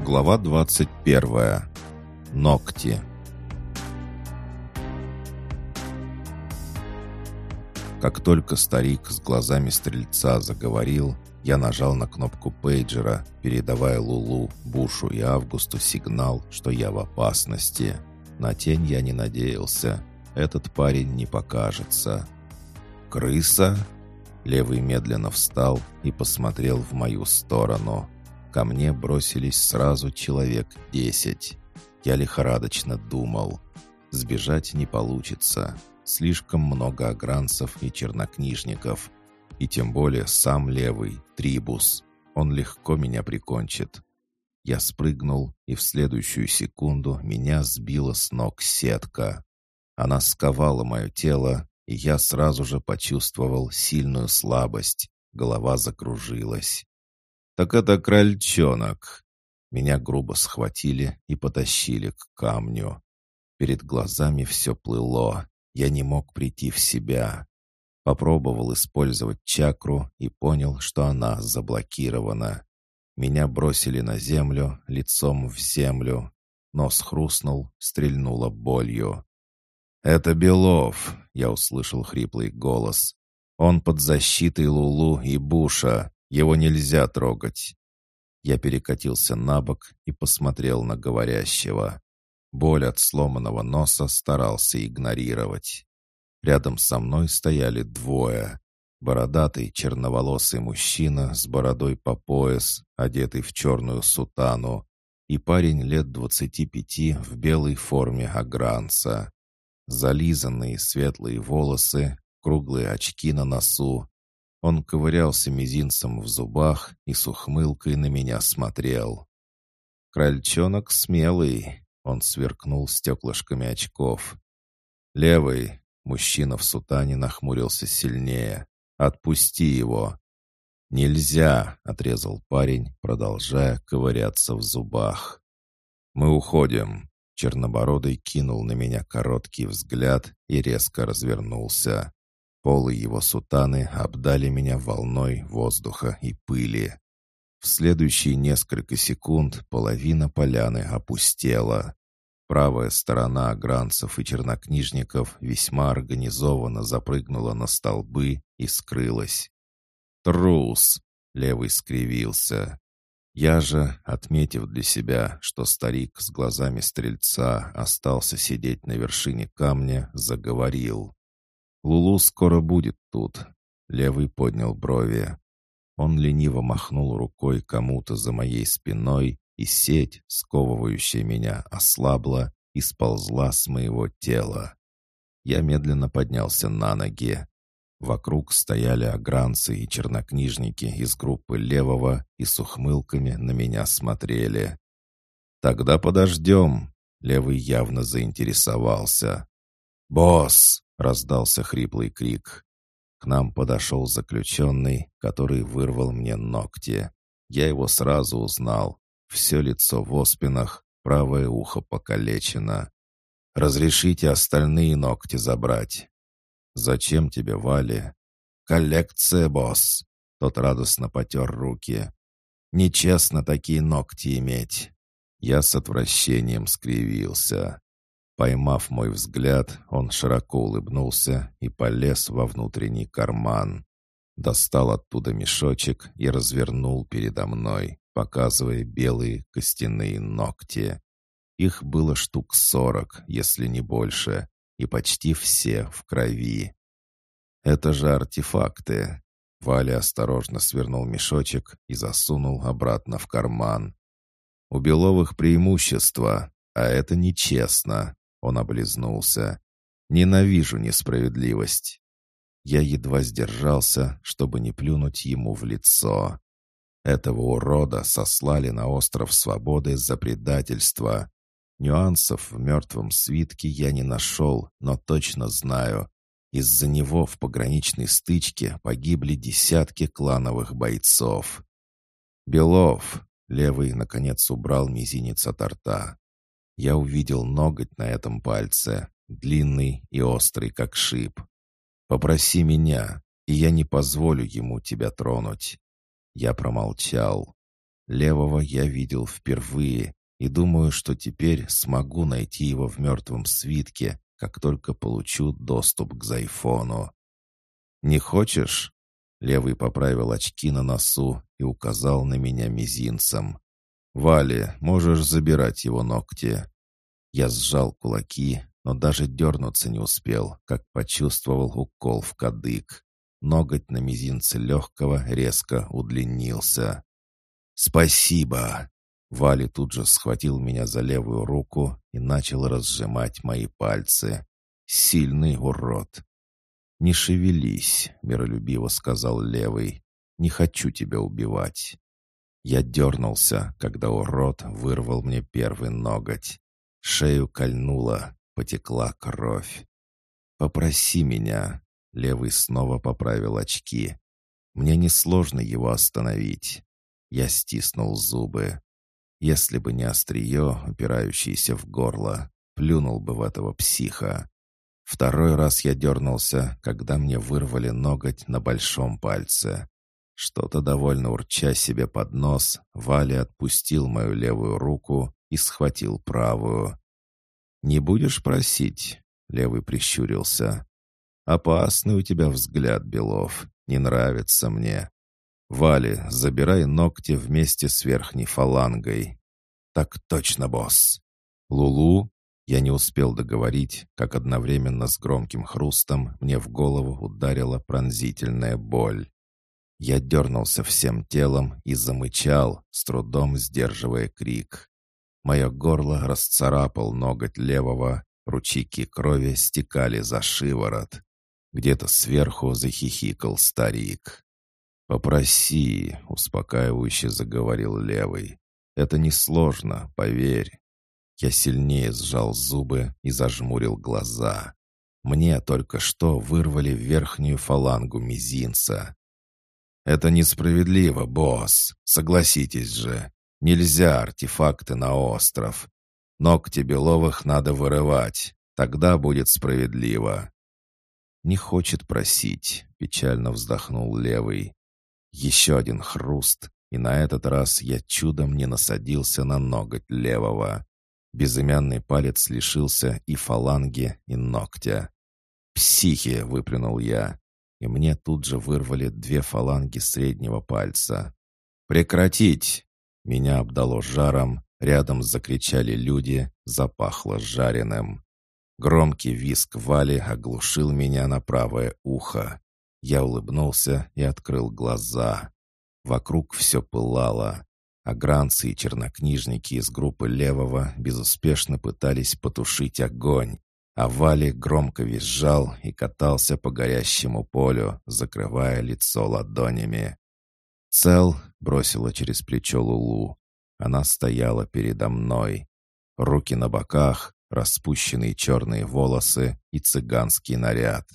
Глава 21. Ногти. Как только старик с глазами стрельца заговорил, я нажал на кнопку пейджера, передавая Лулу, Бушу и Августу сигнал, что я в опасности. На тень я не надеялся. Этот парень не покажется. «Крыса?» Левый медленно встал и посмотрел в мою сторону. Ко мне бросились сразу человек 10. Я лихорадочно думал. Сбежать не получится. Слишком много агранцев и чернокнижников. И тем более сам Левый, Трибус. Он легко меня прикончит. Я спрыгнул, и в следующую секунду меня сбила с ног сетка. Она сковала мое тело, и я сразу же почувствовал сильную слабость. Голова закружилась. «Так это крольчонок!» Меня грубо схватили и потащили к камню. Перед глазами все плыло. Я не мог прийти в себя. Попробовал использовать чакру и понял, что она заблокирована. Меня бросили на землю, лицом в землю. Нос хрустнул, стрельнуло болью. «Это Белов!» — я услышал хриплый голос. «Он под защитой Лулу и Буша. Его нельзя трогать». Я перекатился на бок и посмотрел на говорящего. Боль от сломанного носа старался игнорировать. Рядом со мной стояли двое. Бородатый черноволосый мужчина с бородой по пояс, одетый в черную сутану, и парень лет 25 в белой форме агранца. Зализанные светлые волосы, круглые очки на носу. Он ковырялся мизинцем в зубах и с ухмылкой на меня смотрел. «Крольчонок смелый», — он сверкнул стеклышками очков. «Левый», — мужчина в сутане нахмурился сильнее. «Отпусти его». «Нельзя», — отрезал парень, продолжая ковыряться в зубах. «Мы уходим». Чернобородый кинул на меня короткий взгляд и резко развернулся. Полы его сутаны обдали меня волной воздуха и пыли. В следующие несколько секунд половина поляны опустела. Правая сторона агранцев и чернокнижников весьма организованно запрыгнула на столбы и скрылась. «Трус!» — Левый скривился. Я же, отметив для себя, что старик с глазами стрельца остался сидеть на вершине камня, заговорил. «Лулу скоро будет тут». Левый поднял брови. Он лениво махнул рукой кому-то за моей спиной, и сеть, сковывающая меня, ослабла и сползла с моего тела. Я медленно поднялся на ноги. Вокруг стояли агранцы и чернокнижники из группы Левого и с ухмылками на меня смотрели. «Тогда подождем», — Левый явно заинтересовался. «Босс!» — раздался хриплый крик. К нам подошел заключенный, который вырвал мне ногти. Я его сразу узнал. Все лицо в оспинах, правое ухо покалечено. «Разрешите остальные ногти забрать». «Зачем тебе, Вали?» «Коллекция, босс!» Тот радостно потер руки. «Нечестно такие ногти иметь». Я с отвращением скривился. Поймав мой взгляд, он широко улыбнулся и полез во внутренний карман. Достал оттуда мешочек и развернул передо мной, показывая белые костяные ногти. Их было штук 40, если не больше, и почти все в крови. «Это же артефакты!» Валя осторожно свернул мешочек и засунул обратно в карман. «У Беловых преимущество, а это нечестно!» Он облизнулся. «Ненавижу несправедливость!» Я едва сдержался, чтобы не плюнуть ему в лицо. Этого урода сослали на остров Свободы за предательство. Нюансов в мертвом свитке я не нашел, но точно знаю. Из-за него в пограничной стычке погибли десятки клановых бойцов. «Белов!» — Левый, наконец, убрал мизинец от рта. Я увидел ноготь на этом пальце, длинный и острый, как шип. «Попроси меня, и я не позволю ему тебя тронуть». Я промолчал. Левого я видел впервые и думаю, что теперь смогу найти его в мертвом свитке, как только получу доступ к Зайфону. «Не хочешь?» Левый поправил очки на носу и указал на меня мизинцем. «Вали, можешь забирать его ногти». Я сжал кулаки, но даже дернуться не успел, как почувствовал укол в кадык. Ноготь на мизинце легкого резко удлинился. «Спасибо!» Вали тут же схватил меня за левую руку и начал разжимать мои пальцы. Сильный урод. «Не шевелись», — миролюбиво сказал левый. «Не хочу тебя убивать». Я дернулся, когда урод вырвал мне первый ноготь. Шею кольнуло, потекла кровь. «Попроси меня». Левый снова поправил очки. «Мне несложно его остановить». Я стиснул зубы. Если бы не острие, упирающееся в горло, плюнул бы в этого психа. Второй раз я дернулся, когда мне вырвали ноготь на большом пальце. Что-то довольно урча себе под нос, Валя отпустил мою левую руку и схватил правую. «Не будешь просить?» — левый прищурился. «Опасный у тебя взгляд, Белов. Не нравится мне. Вали, забирай ногти вместе с верхней фалангой». «Так точно, босс». «Лулу?» Я не успел договорить, как одновременно с громким хрустом мне в голову ударила пронзительная боль. Я дернулся всем телом и замычал, с трудом сдерживая крик. Мое горло расцарапал ноготь левого, ручейки крови стекали за шиворот. Где-то сверху захихикал старик. «Попроси», — успокаивающе заговорил левый. «Это несложно, поверь». Я сильнее сжал зубы и зажмурил глаза. Мне только что вырвали верхнюю фалангу мизинца. «Это несправедливо, босс, согласитесь же. Нельзя артефакты на остров. Ногти Беловых надо вырывать, тогда будет справедливо». «Не хочет просить», — печально вздохнул левый. Еще один хруст, и на этот раз я чудом не насадился на ноготь левого. Безымянный палец лишился и фаланги, и ногтя. «Психи!» — выплюнул я, и мне тут же вырвали 2 фаланги среднего пальца. «Прекратить!» Меня обдало жаром, рядом закричали люди, запахло жареным. Громкий визг Вали оглушил меня на правое ухо. Я улыбнулся и открыл глаза. Вокруг все пылало. Агранцы и чернокнижники из группы левого безуспешно пытались потушить огонь, а Вали громко визжал и катался по горящему полю, закрывая лицо ладонями. «Цел?» — бросила через плечо Лулу. Она стояла передо мной. Руки на боках, распущенные черные волосы и цыганский наряд.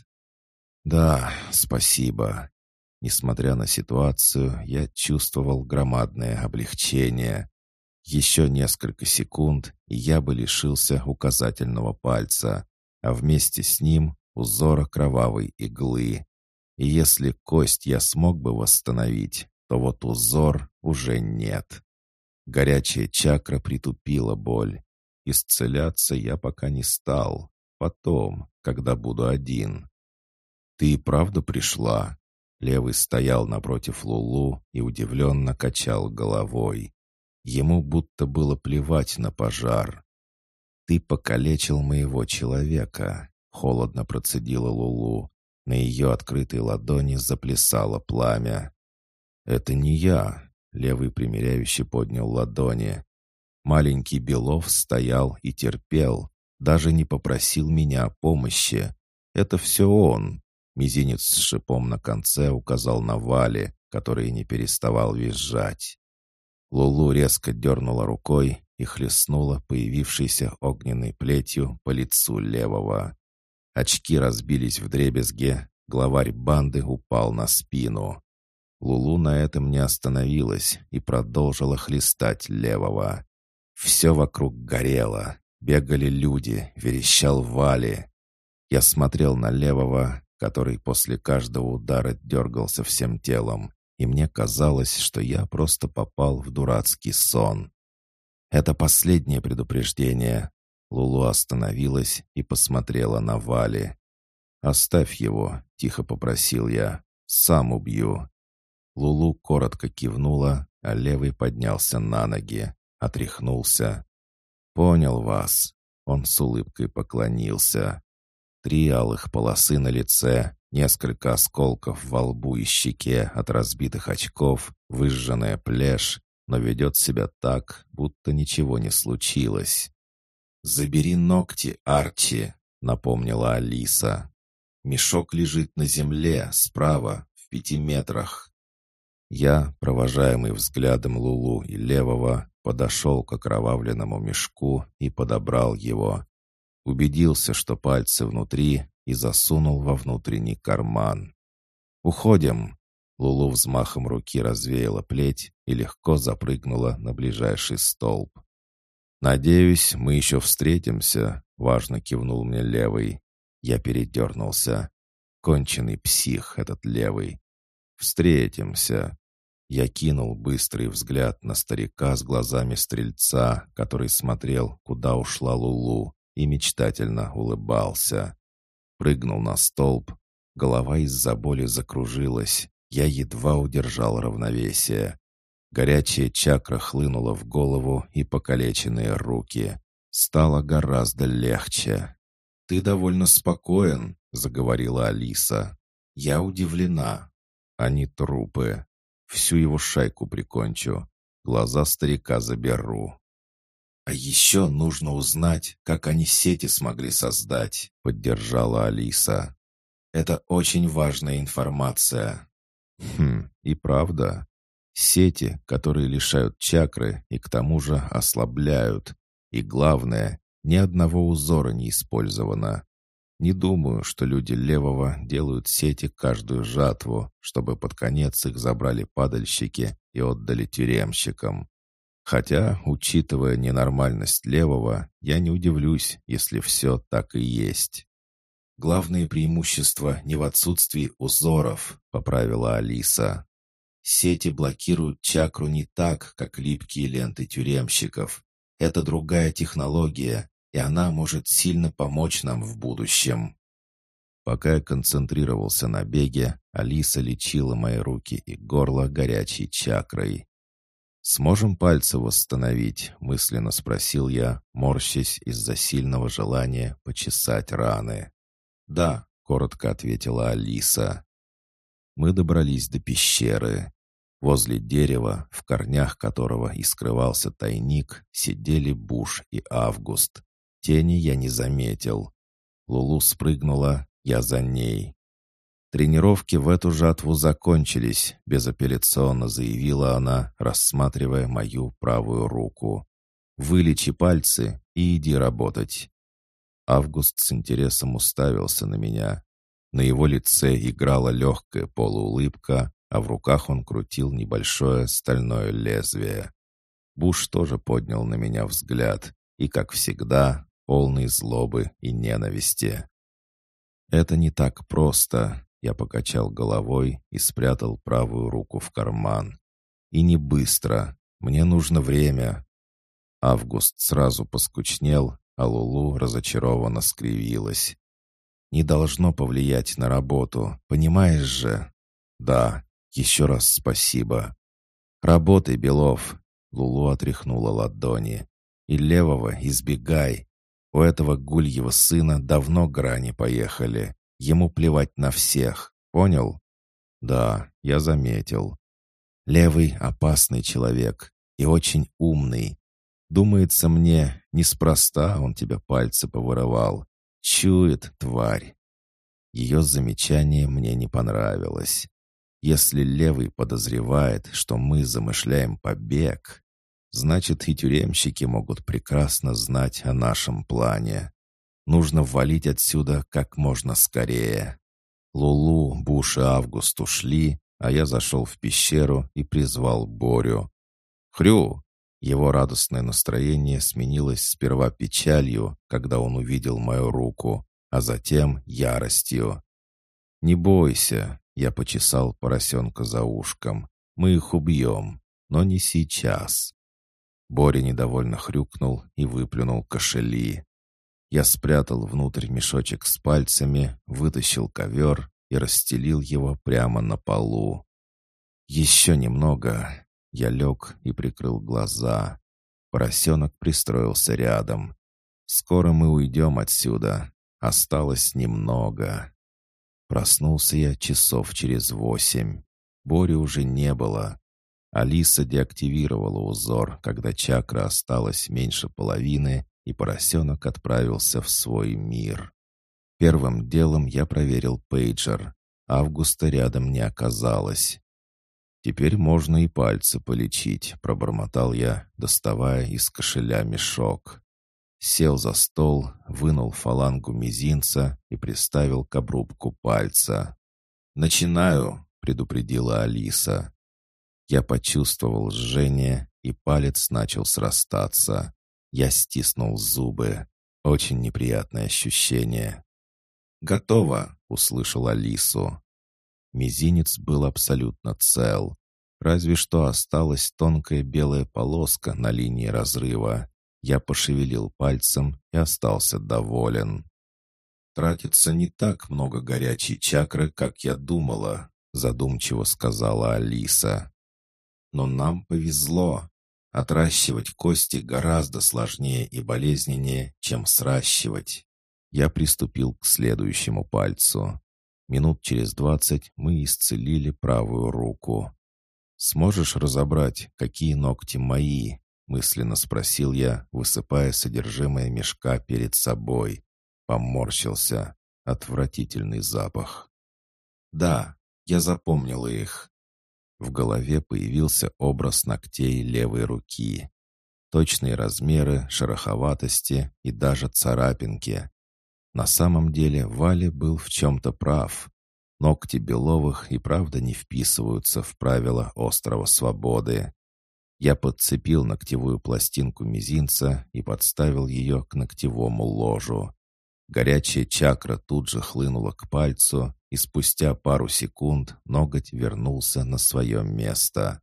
«Да, спасибо». Несмотря на ситуацию, я чувствовал громадное облегчение. Еще несколько секунд, и я бы лишился указательного пальца, а вместе с ним узора кровавой иглы. И если кость я смог бы восстановить, то вот узор уже нет. Горячая чакра притупила боль. Исцеляться я пока не стал. Потом, когда буду один. «Ты и правда пришла?» Левый стоял напротив Лулу и удивленно качал головой. Ему будто было плевать на пожар. «Ты покалечил моего человека», — холодно процедила Лулу. На ее открытой ладони заплясало пламя. «Это не я», — левый примиряюще поднял ладони. Маленький Белов стоял и терпел, даже не попросил меня о помощи. «Это все он». Мизинец с шипом на конце указал на Вали, который не переставал визжать. Лулу резко дернула рукой и хлестнула появившейся огненной плетью по лицу левого. Очки разбились вдребезги, главарь банды упал на спину. Лулу на этом не остановилась и продолжила хлестать левого. Все вокруг горело, бегали люди, верещал Вали. Я смотрел на левого, который после каждого удара дергался всем телом, и мне казалось, что я просто попал в дурацкий сон. «Это последнее предупреждение». Лулу остановилась и посмотрела на Вали. «Оставь его», — тихо попросил я. «Сам убью». Лулу коротко кивнула, а левый поднялся на ноги, отряхнулся. «Понял вас». Он с улыбкой поклонился. 3 алых полосы на лице, несколько осколков во лбу и щеке от разбитых очков, выжженная плешь, но ведет себя так, будто ничего не случилось. «Забери ногти, Арчи», — напомнила Алиса. «Мешок лежит на земле, справа, в 5 метрах». Я, провожаемый взглядом Лулу и Левого, подошел к окровавленному мешку и подобрал его. Убедился, что пальцы внутри, и засунул во внутренний карман. «Уходим!» Лулу взмахом руки развеяла плеть и легко запрыгнула на ближайший столб. «Надеюсь, мы еще встретимся», — важно кивнул мне Левый. Я передернулся. Конченый псих этот Левый. «Встретимся». Я кинул быстрый взгляд на старика с глазами стрельца, который смотрел, куда ушла Лулу, и мечтательно улыбался. Прыгнул на столб. Голова из-за боли закружилась. Я едва удержал равновесие. Горячая чакра хлынула в голову и покалеченные руки. Стало гораздо легче. «Ты довольно спокоен», — заговорила Алиса. «Я удивлена. Они трупы. Всю его шайку прикончу. Глаза старика заберу». «А еще нужно узнать, как они сети смогли создать», — поддержала Алиса. «Это очень важная информация». И правда. Сети, которые лишают чакры и к тому же ослабляют. И главное, ни одного узора не использовано. Не думаю, что люди Левого делают сети каждую жатву, чтобы под конец их забрали падальщики и отдали тюремщикам. Хотя, учитывая ненормальность Левого, я не удивлюсь, если все так и есть. «Главное преимущество не в отсутствии узоров», — поправила Алиса. «Сети блокируют чакру не так, как липкие ленты тюремщиков. Это другая технология, и она может сильно помочь нам в будущем». Пока я концентрировался на беге, Алиса лечила мои руки и горло горячей чакрой. «Сможем пальцы восстановить?» — мысленно спросил я, морщась из-за сильного желания почесать раны. «Да», — коротко ответила Алиса. Мы добрались до пещеры. Возле дерева, в корнях которого и скрывался тайник, сидели Буш и Август. Тени я не заметил. Лулу спрыгнула, я за ней. «Тренировки в эту жатву закончились», — безапелляционно заявила она, рассматривая мою правую руку. «Вылечи пальцы и иди работать». Август с интересом уставился на меня. На его лице играла легкая полуулыбка, а в руках он крутил небольшое стальное лезвие. Буш тоже поднял на меня взгляд, и, как всегда, полный злобы и ненависти. «Это не так просто», — я покачал головой и спрятал правую руку в карман. «И не быстро. Мне нужно время». Август сразу поскучнел, а Лулу разочарованно скривилась. «Не должно повлиять на работу, понимаешь же?» «Да, еще раз спасибо». «Работай, Белов», — Лулу отряхнула ладони. «И Левого избегай. У этого гульего сына давно грани поехали. Ему плевать на всех. Понял?» «Да, я заметил». «Левый опасный человек и очень умный. Думается мне, неспроста он тебя пальцы повырывал. Чует, тварь». Ее замечание мне не понравилось. Если Левый подозревает, что мы замышляем побег, значит и тюремщики могут прекрасно знать о нашем плане. Нужно валить отсюда как можно скорее. Лулу, Буш и Август ушли, а я зашел в пещеру и призвал Борю. «Хрю!» Его радостное настроение сменилось сперва печалью, когда он увидел мою руку, а затем яростью. «Не бойся», Я почесал поросенка за ушком. «Мы их убьем, но не сейчас». Боря недовольно хрюкнул и выплюнул кошели. Я спрятал внутрь мешочек с пальцами, вытащил ковер и расстелил его прямо на полу. «Еще немного». Я лег и прикрыл глаза. Поросенок пристроился рядом. «Скоро мы уйдем отсюда. Осталось немного». Проснулся я часов через 8. Бори уже не было. Алиса деактивировала узор, когда чакра осталась меньше половины, и поросенок отправился в свой мир. Первым делом я проверил пейджер. Августа рядом не оказалось. «Теперь можно и пальцы полечить», — пробормотал я, доставая из кошеля мешок. Сел за стол, вынул фалангу мизинца и приставил к обрубку пальца. «Начинаю», — предупредила Алиса. Я почувствовал жжение, и палец начал срастаться. Я стиснул зубы. Очень неприятное ощущение. «Готово», — услышал Алису. Мизинец был абсолютно цел. Разве что осталась тонкая белая полоска на линии разрыва. Я пошевелил пальцем и остался доволен. «Тратится не так много горячей чакры, как я думала», — задумчиво сказала Алиса. «Но нам повезло. Отращивать кости гораздо сложнее и болезненнее, чем сращивать». Я приступил к следующему пальцу. Минут через 20 мы исцелили правую руку. «Сможешь разобрать, какие ногти мои?» — мысленно спросил я, высыпая содержимое мешка перед собой. Поморщился. Отвратительный запах. «Да, я запомнил их». В голове появился образ ногтей левой руки. Точные размеры, шероховатости и даже царапинки. На самом деле Валя был в чем-то прав. Ногти Беловых и правда не вписываются в правила острова Свободы. Я подцепил ногтевую пластинку мизинца и подставил ее к ногтевому ложу. Горячая чакра тут же хлынула к пальцу, и спустя пару секунд ноготь вернулся на свое место.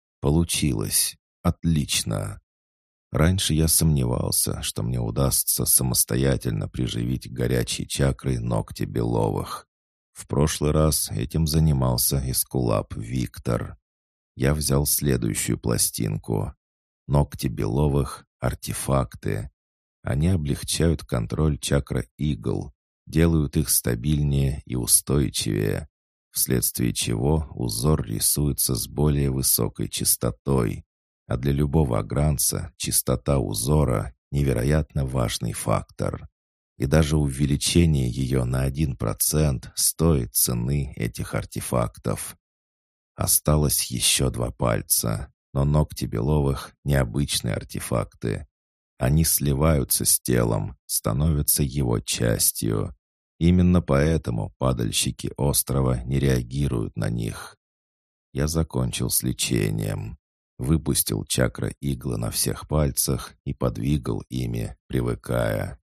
Получилось. Отлично. Раньше я сомневался, что мне удастся самостоятельно приживить горячей чакрой ногти Беловых. В прошлый раз этим занимался эскулап Виктор. Я взял следующую пластинку. Ногти Беловых — артефакты. Они облегчают контроль чакра-игл, делают их стабильнее и устойчивее, вследствие чего узор рисуется с более высокой частотой. А для любого агранца частота узора — невероятно важный фактор. И даже увеличение ее на 1% стоит цены этих артефактов. Осталось еще 2 пальца, но ногти Беловых — необычные артефакты. Они сливаются с телом, становятся его частью. Именно поэтому падальщики острова не реагируют на них. Я закончил с лечением. Выпустил чакра-иглы на всех пальцах и подвигал ими, привыкая.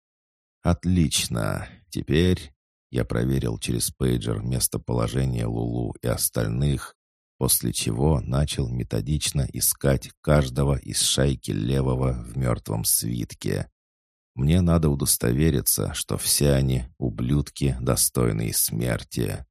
«Отлично! Теперь...» Я проверил через пейджер местоположение Лулу и остальных, после чего начал методично искать каждого из шайки левого в мертвом свитке. Мне надо удостовериться, что все они — ублюдки, достойные смерти.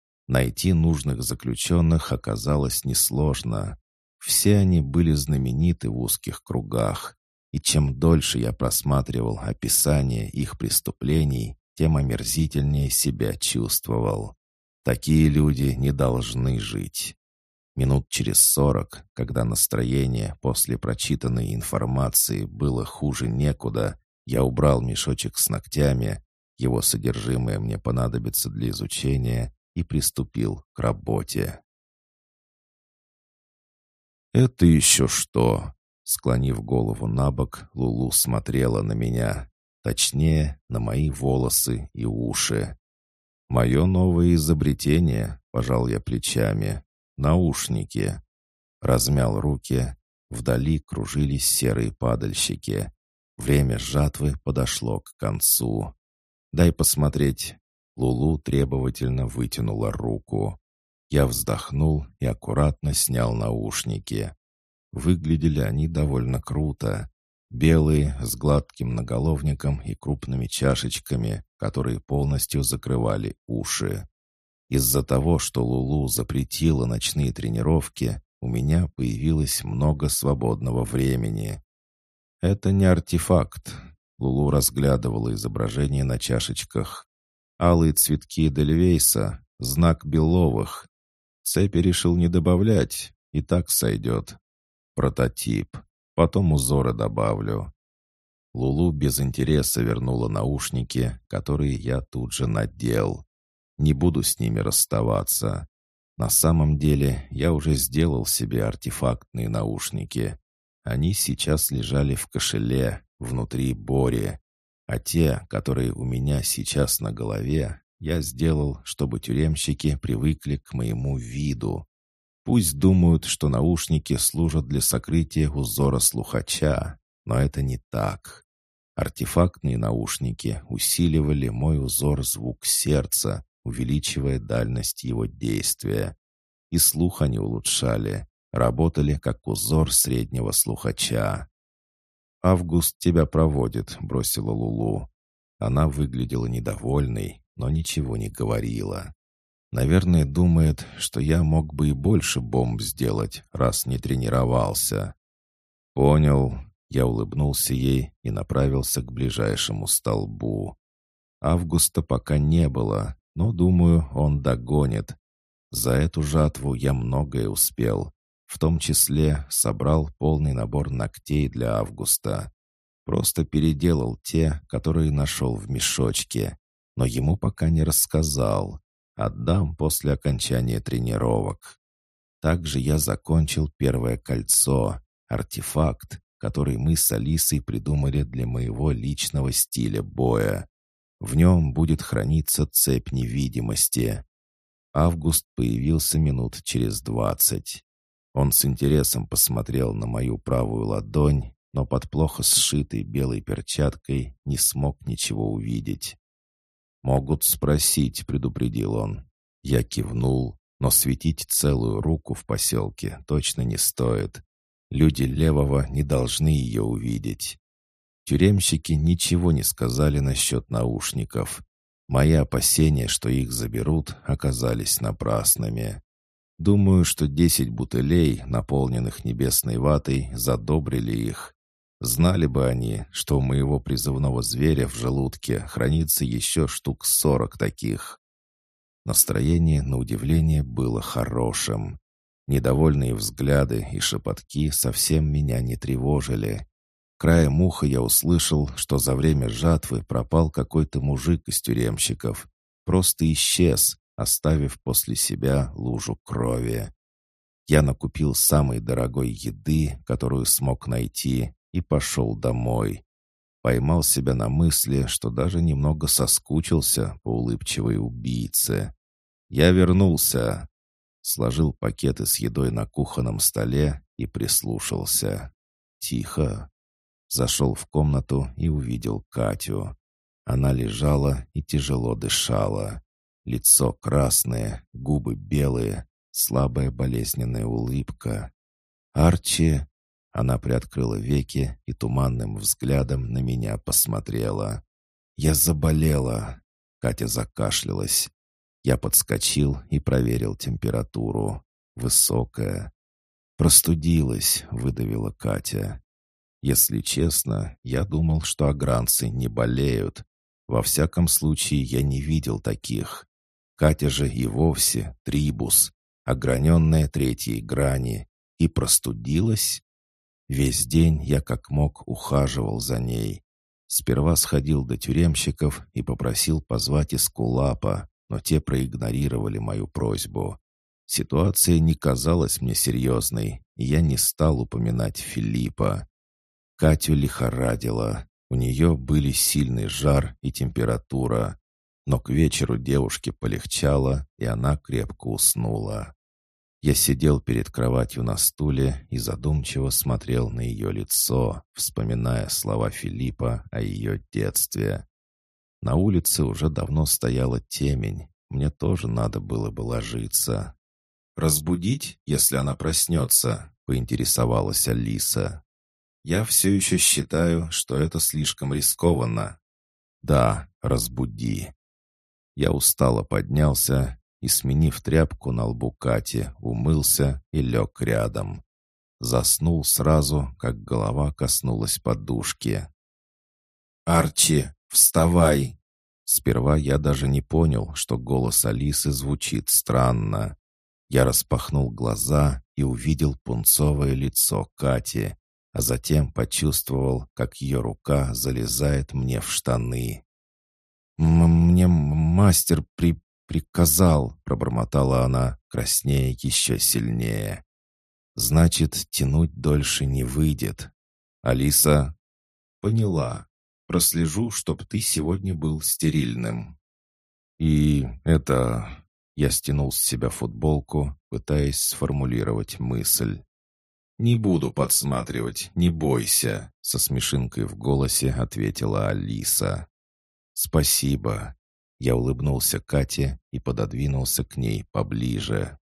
Найти нужных заключенных оказалось несложно. Все они были знамениты в узких кругах, и чем дольше я просматривал описание их преступлений, тем омерзительнее себя чувствовал. Такие люди не должны жить. Минут через 40, когда настроение после прочитанной информации было хуже некуда, я убрал мешочек с ногтями, его содержимое мне понадобится для изучения, и приступил к работе. «Это еще что?» Склонив голову на бок, Лулу смотрела на меня. Точнее, на мои волосы и уши. «Мое новое изобретение», — пожал я плечами. «Наушники». Размял руки. Вдали кружились серые падальщики. Время жатвы подошло к концу. «Дай посмотреть». Лулу требовательно вытянула руку. Я вздохнул и аккуратно снял наушники. Выглядели они довольно круто. Белые, с гладким наголовником и крупными чашечками, которые полностью закрывали уши. Из-за того, что Лулу запретила ночные тренировки, у меня появилось много свободного времени. «Это не артефакт», — Лулу разглядывала изображение на чашечках. «Алые цветки Эдельвейса — знак Беловых. Цепи решил не добавлять, и так сойдет. Прототип. Потом узоры добавлю». Лулу без интереса вернула наушники, которые я тут же надел. Не буду с ними расставаться. На самом деле, я уже сделал себе артефактные наушники. Они сейчас лежали в кошеле, внутри Бори. А те, которые у меня сейчас на голове, я сделал, чтобы тюремщики привыкли к моему виду. Пусть думают, что наушники служат для сокрытия узора слухача, но это не так. Артефактные наушники усиливали мой узор звук сердца, увеличивая дальность его действия. И слух они улучшали, работали как узор среднего слухача. «Август тебя проводит», — бросила Лулу. Она выглядела недовольной, но ничего не говорила. Наверное, думает, что я мог бы и больше бомб сделать, раз не тренировался. «Понял». Я улыбнулся ей и направился к ближайшему столбу. Августа пока не было, но, думаю, он догонит. За эту жатву я многое успел. В том числе собрал полный набор ногтей для Августа. Просто переделал те, которые нашел в мешочке. Но ему пока не рассказал. Отдам после окончания тренировок. Также я закончил первое кольцо, артефакт, который мы с Алисой придумали для моего личного стиля боя. В нем будет храниться цепь невидимости. Август появился минут через 20. Он с интересом посмотрел на мою правую ладонь, но под плохо сшитой белой перчаткой не смог ничего увидеть. «Могут спросить», — предупредил он. Я кивнул, но светить целую руку в поселке точно не стоит. Люди левого не должны ее увидеть. Тюремщики ничего не сказали насчет наушников. Мои опасения, что их заберут, оказались напрасными. Думаю, что 10 бутылей, наполненных небесной ватой, задобрили их. Знали бы они, что у моего призывного зверя в желудке хранится еще штук 40 таких. Настроение, на удивление, было хорошим. Недовольные взгляды и шепотки совсем меня не тревожили. Краем уха я услышал, что за время жатвы пропал какой-то мужик из тюремщиков. Просто исчез, оставив после себя лужу крови. Я накупил самой дорогой еды, которую смог найти, и пошел домой. Поймал себя на мысли, что даже немного соскучился по улыбчивой убийце. Я вернулся. Сложил пакеты с едой на кухонном столе и прислушался. Тихо. Зашел в комнату и увидел Катю. Она лежала и тяжело дышала. Лицо красное, губы белые, слабая болезненная улыбка. «Арчи!» Она приоткрыла веки и туманным взглядом на меня посмотрела. «Я заболела!» Катя закашлялась. Я подскочил и проверил температуру. Высокая. «Простудилась», — выдавила Катя. Если честно, я думал, что агранцы не болеют. Во всяком случае, я не видел таких. Катя же и вовсе трибус, ограненная третьей грани, и простудилась. Весь день я как мог ухаживал за ней. Сперва сходил до тюремщиков и попросил позвать эскулапа, но те проигнорировали мою просьбу. Ситуация не казалась мне серьезной, и я не стал упоминать Филиппа. Катю лихорадило. У нее были сильный жар и температура. Но к вечеру девушке полегчало, и она крепко уснула. Я сидел перед кроватью на стуле и задумчиво смотрел на ее лицо, вспоминая слова Филиппа о ее детстве. На улице уже давно стояла темень. Мне тоже надо было бы ложиться. «Разбудить, если она проснется?» — поинтересовалась Алиса. «Я все еще считаю, что это слишком рискованно». «Да, разбуди». Я устало поднялся и, сменив тряпку на лбу Кати, умылся и лег рядом. Заснул сразу, как голова коснулась подушки. «Арчи, вставай!» Сперва я даже не понял, что голос Алисы звучит странно. Я распахнул глаза и увидел пунцовое лицо Кати, а затем почувствовал, как ее рука залезает мне в штаны. «Мне мастер приказал», — пробормотала она, краснея еще сильнее. «Значит, тянуть дольше не выйдет. Алиса...» «Поняла. Прослежу, чтоб ты сегодня был стерильным». «И это...» Я стянул с себя футболку, пытаясь сформулировать мысль. «Не буду подсматривать, не бойся», — со смешинкой в голосе ответила Алиса. «Спасибо». Я улыбнулся Кате и пододвинулся к ней поближе.